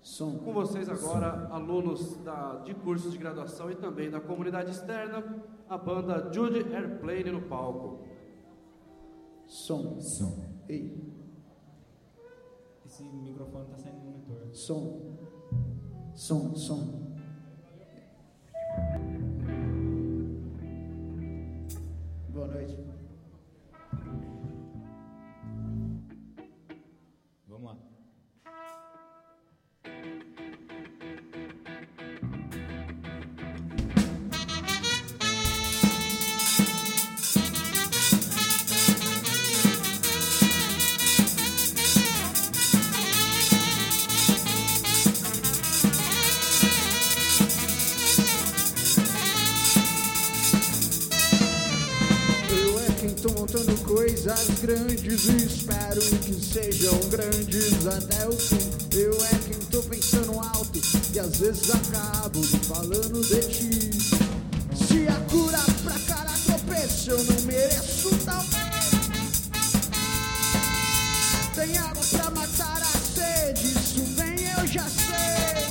Som. Com vocês agora, alunos de cursos de graduação e também da comunidade externa, a banda Judy Airplane no palco. Som. Som. Ei. Esse microfone tá saindo do monitor. Som. Som, som. Boa noite. Vamos lá. Tô montando coisas grandes e espero que sejam grandes até o fim. Eu é quem tô pensando alto e às vezes acabo falando de ti. Se a cura pra cada tropeço eu não mereço, talvez. Tem água pra matar a sede, isso bem eu já sei.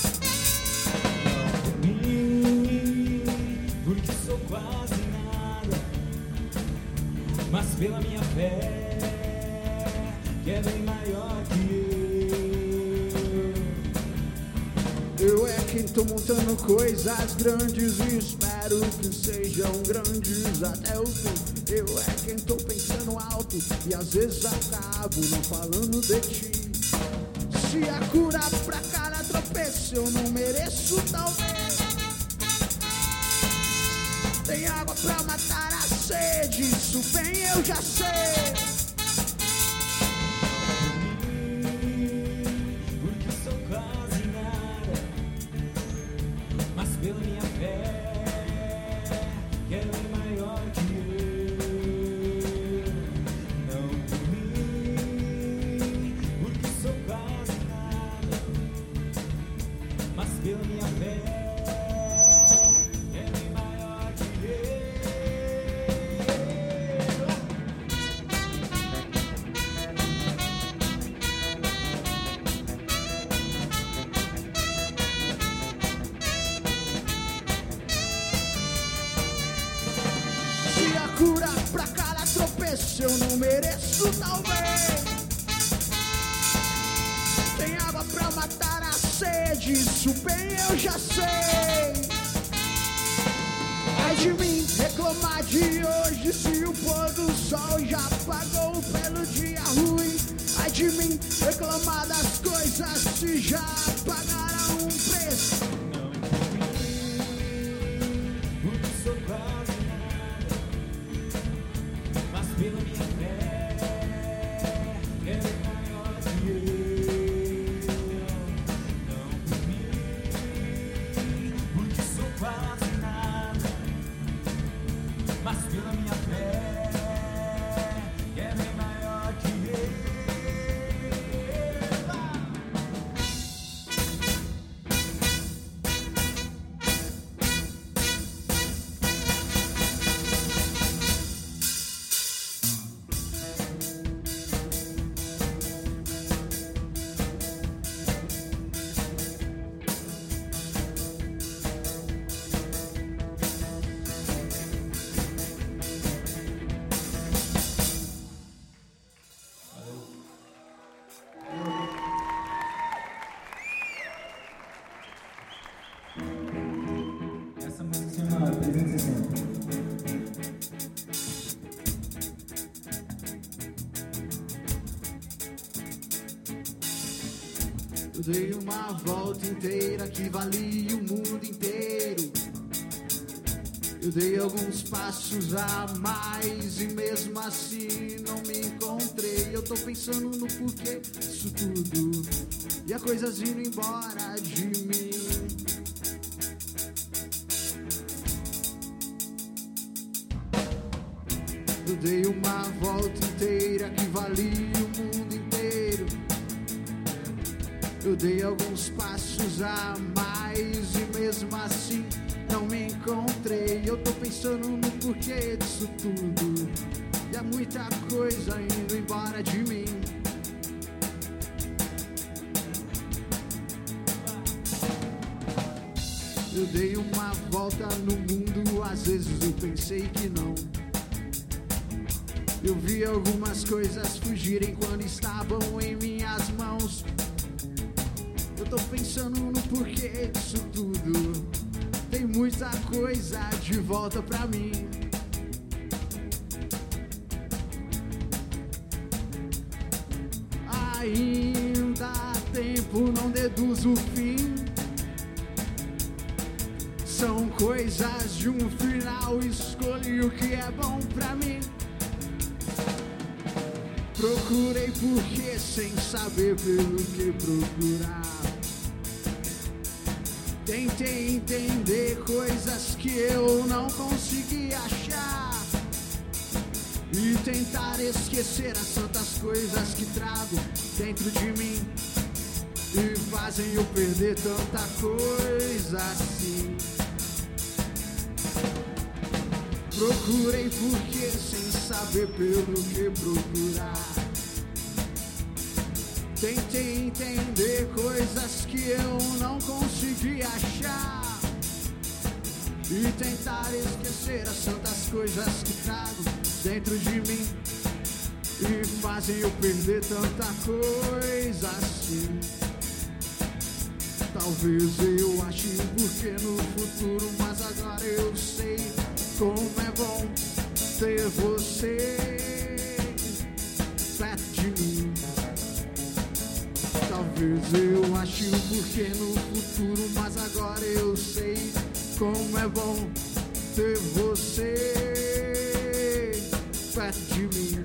Não por mim, porque sou quase nada, mas pela minha fé, que é bem maior que eu é quem tô montando coisas grandes e espero que sejam grandes até o fim. Eu é quem tô pensando alto e às vezes acabo não falando de ti. Se a cura pra cada tropeço eu não mereço, talvez. Tem água pra matar a sede, isso bem eu já sei. porque sou quase nada, mas pela minha fé, que é bem maior que eu. Não por mim, porque sou quase nada, mas pela minha fé, que é bem maior que eu. Se a cura pra cada tropeço eu não mereço, talvez. Tem água pra matar a sede, isso bem eu já sei. Ai de mim reclamar de hoje, se o pôr do sol já pagou pelo dia ruim. Ai de mim reclamar das coisas se já pagaram um preço. Não por mim, porque sou quase nada, mas pela minha fé, que é bem maior que eu. Não por mim, porque sou quase nada, mas pela minha fé, que é bem maior que eu. Essa música se chama 360. Eu dei uma volta inteira que valia o mundo inteiro. Eu dei alguns passos a mais e mesmo assim não me encontrei. Eu tô pensando no porquê disso tudo e as coisas indo embora de mim. Eu dei uma volta inteira que valia o mundo inteiro. Eu dei alguns passos a mais e mesmo assim não me encontrei. Eu tô pensando no porquê disso tudo e há muita coisa indo embora de mim. Eu dei uma volta no mundo, às vezes eu pensei que não. Eu vi algumas coisas fugirem quando estavam em minhas mãos. Eu tô pensando no porquê disso tudo. Tem muita coisa de volta pra mim. Ainda há tempo, não deduzo o fim. São coisas de um final, escolhi o que é bom pra mim. Procurei porque sem saber pelo que procurar. Tentei entender coisas que eu não consegui achar. E tentar esquecer as tantas coisas que trago dentro de mim e fazem eu perder tanta coisa assim. Procurei porque sem saber pelo que procurar. Tentei entender coisas que eu não consegui achar. E tentar esquecer as tantas coisas que trago dentro de mim e fazem eu perder tanta coisa assim. Talvez eu ache porque no futuro, mas agora eu sei como é bom ter você perto de mim. Talvez eu ache porque no futuro, mas agora eu sei como é bom ter você perto de mim.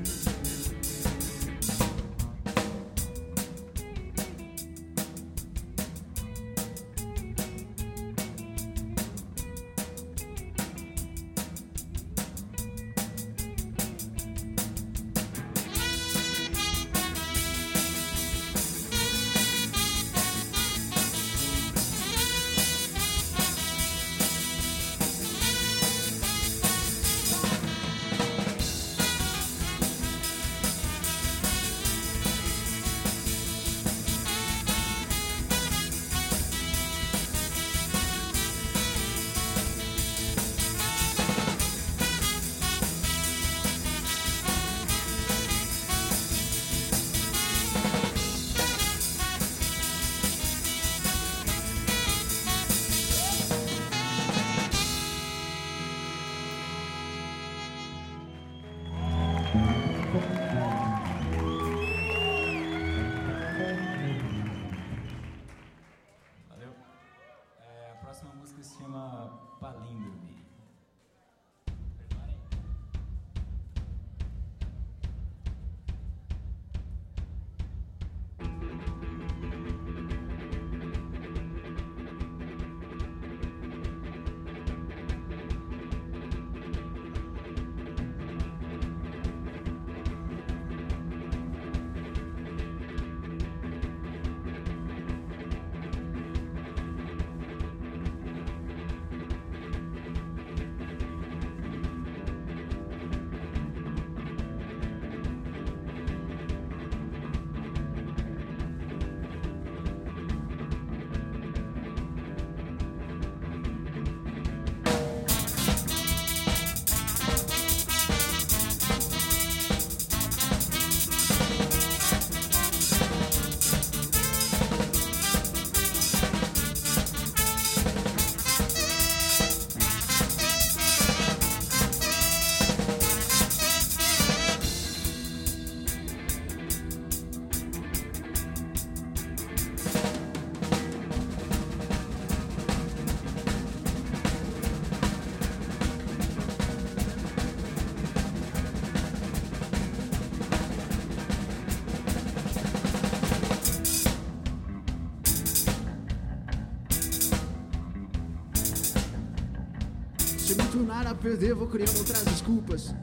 Sem muito nada a perder, vou criando outras desculpas.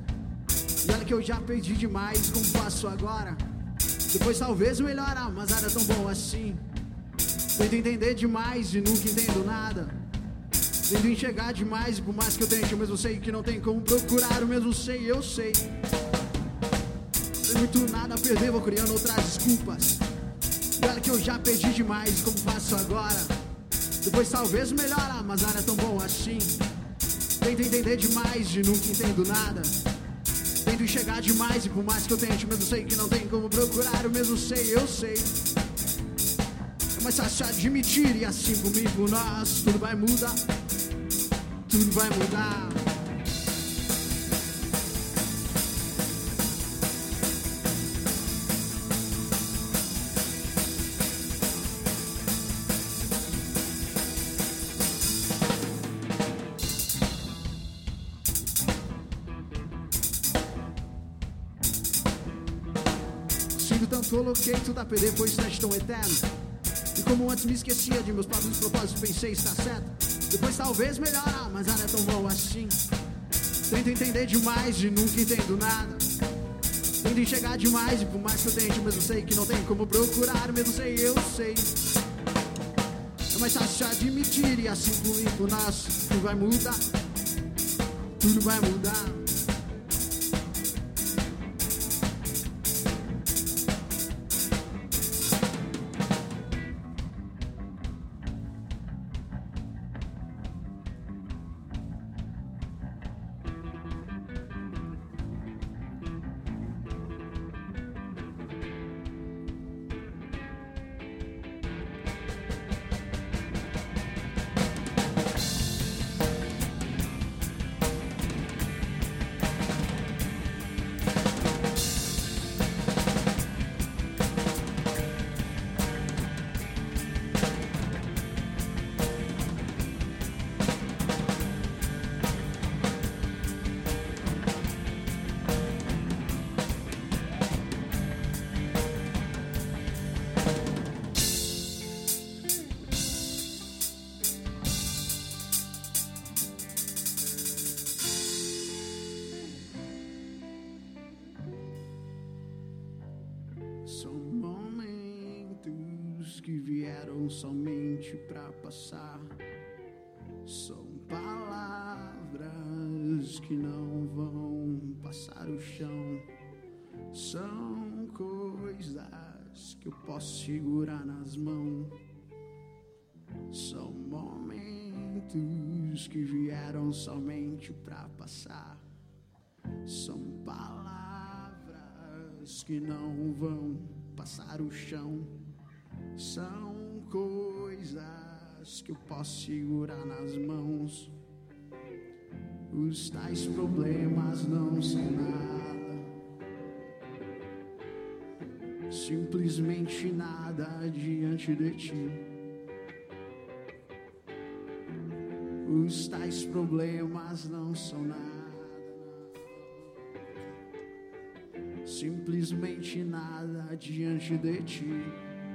E olha que eu já perdi demais, como faço agora? Depois talvez melhorar, mas nada tão bom assim. Tento entender demais e nunca entendo nada. Tento enxergar demais e por mais que eu tente, eu mesmo sei que não tem como procurar. Eu mesmo sei, eu sei. Sem muito nada a perder, vou criando outras desculpas. E olha que eu já perdi demais, como faço agora? Depois talvez melhora, mas nada é tão bom assim. Tento entender demais e nunca entendo nada. Tento enxergar demais e por mais que eu tente, mesmo sei que não tem como procurar. Eu mesmo sei, eu sei. É mais fácil admitir e assim comigo nós. Tudo vai mudar, tudo vai mudar. Coloquei tudo a perder, pois estás tão eterno. E como antes me esquecia de meus próprios propósitos, pensei, está certo. Depois talvez melhorar, mas nada é tão bom assim. Tento entender demais e nunca entendo nada. Tento enxergar demais e por mais que eu tente, mesmo sei que não tem como procurar. Mesmo sei, eu sei. É mais fácil admitir e assim comigo nós. Tudo vai mudar, tudo vai mudar. São momentos que vieram somente pra passar. São palavras que não vão passar o chão. São coisas que eu posso segurar nas mãos. São momentos que vieram somente pra passar. São palavras que não vão passar o chão. São coisas que eu posso segurar nas mãos. Os tais problemas não são nada, simplesmente nada diante de ti. Os tais problemas não são nada, simplesmente nada diante de ti.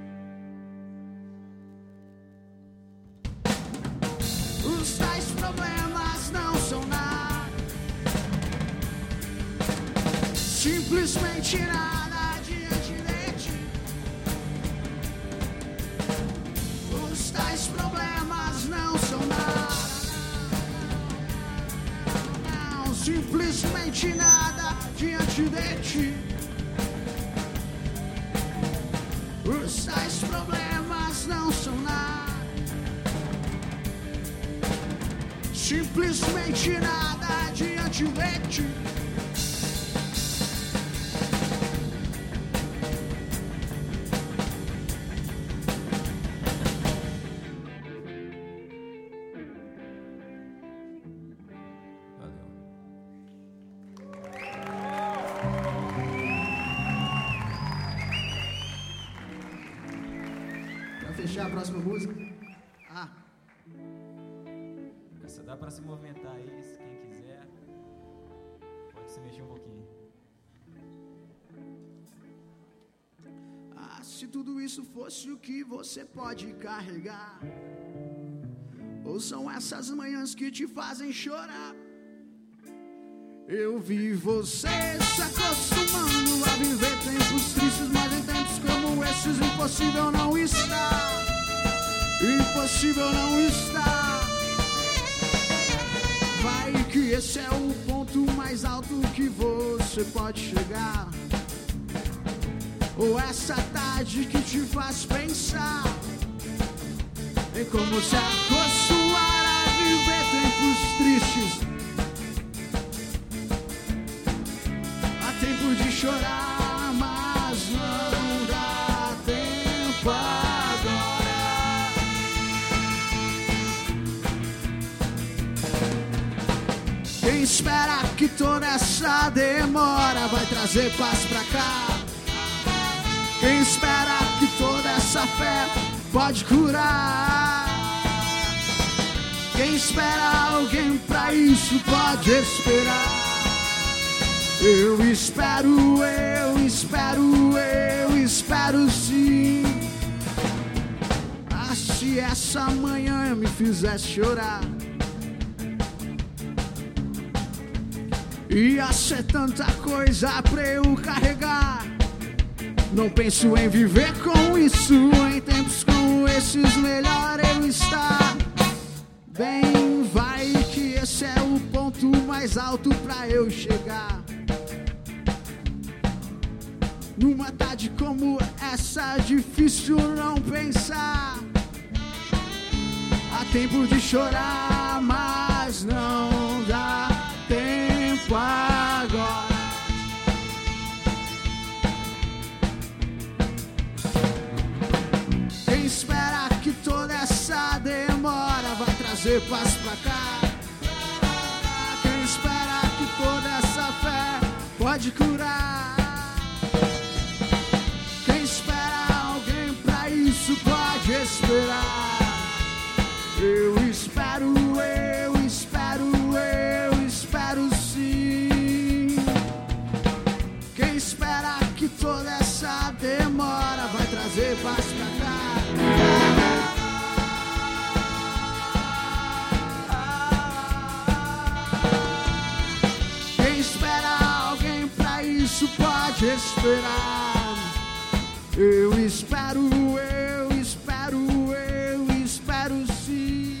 Os tais problemas não são nada, simplesmente nada diante de ti. Os tais problemas não são nada, não, simplesmente nada diante de ti. Os tais problemas não são nada, simplesmente nada diante de ti. Fechar a próxima música. Essa dá pra se movimentar aí, se quem quiser. Pode se mexer um pouquinho. Se tudo isso fosse o que você pode carregar, ou são essas manhãs que te fazem chorar? Eu vi você se acostumando a viver tempos tristes, mas em tempos como esses impossível não está. Impossível não está. Vai que esse é o ponto mais alto que você pode chegar, ou essa tarde que te faz pensar Tem como se acostumar a viver tempos tristes. Há tempo de chorar, mas não dá tempo agora. Quem espera que toda essa demora vai trazer paz pra cá? Quem espera que toda essa fé pode curar? Quem espera alguém pra isso pode esperar. Eu espero, eu espero, eu espero sim. Ah, se essa manhã me fizesse chorar, ia ser tanta coisa pra eu carregar. Não penso em viver com isso. Em tempos como esses, melhor eu estar. Bem, vai que esse é o ponto mais alto pra eu chegar. Numa tarde como essa, difícil não pensar. Há tempo de chorar, mas não dá tempo agora. Quem espera que toda essa demora vai trazer paz pra cá? Quem espera que toda essa fé pode curar? Quem espera alguém pra isso pode esperar. Eu espero, eu espero, eu espero sim. Quem espera que toda essa demora vai trazer paz pra cá? Quem espera alguém pra isso pode esperar. Eu espero, eu espero, eu espero sim.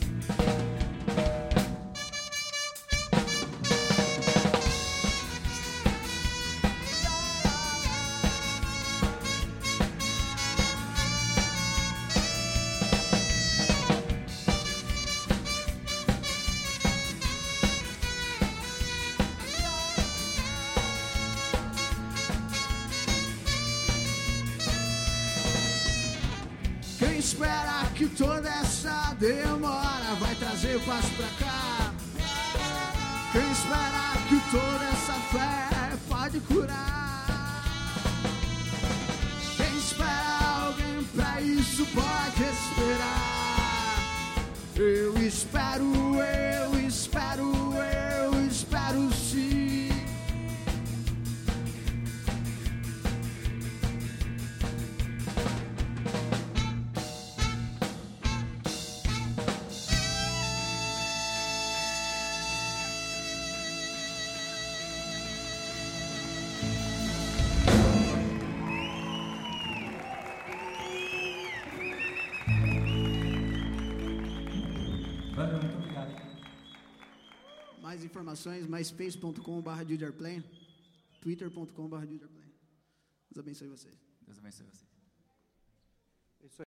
Quem espera que toda essa demora vai trazer paz pra cá? Quem espera que toda essa fé pode curar? Quem espera alguém pra isso pode esperar. Eu espero, eu espero, eu espero sim. Valeu, muito obrigado. Mais informações, myspace.com/DJAirplane, twitter.com/DJAirplane. Deus abençoe vocês. Deus abençoe você.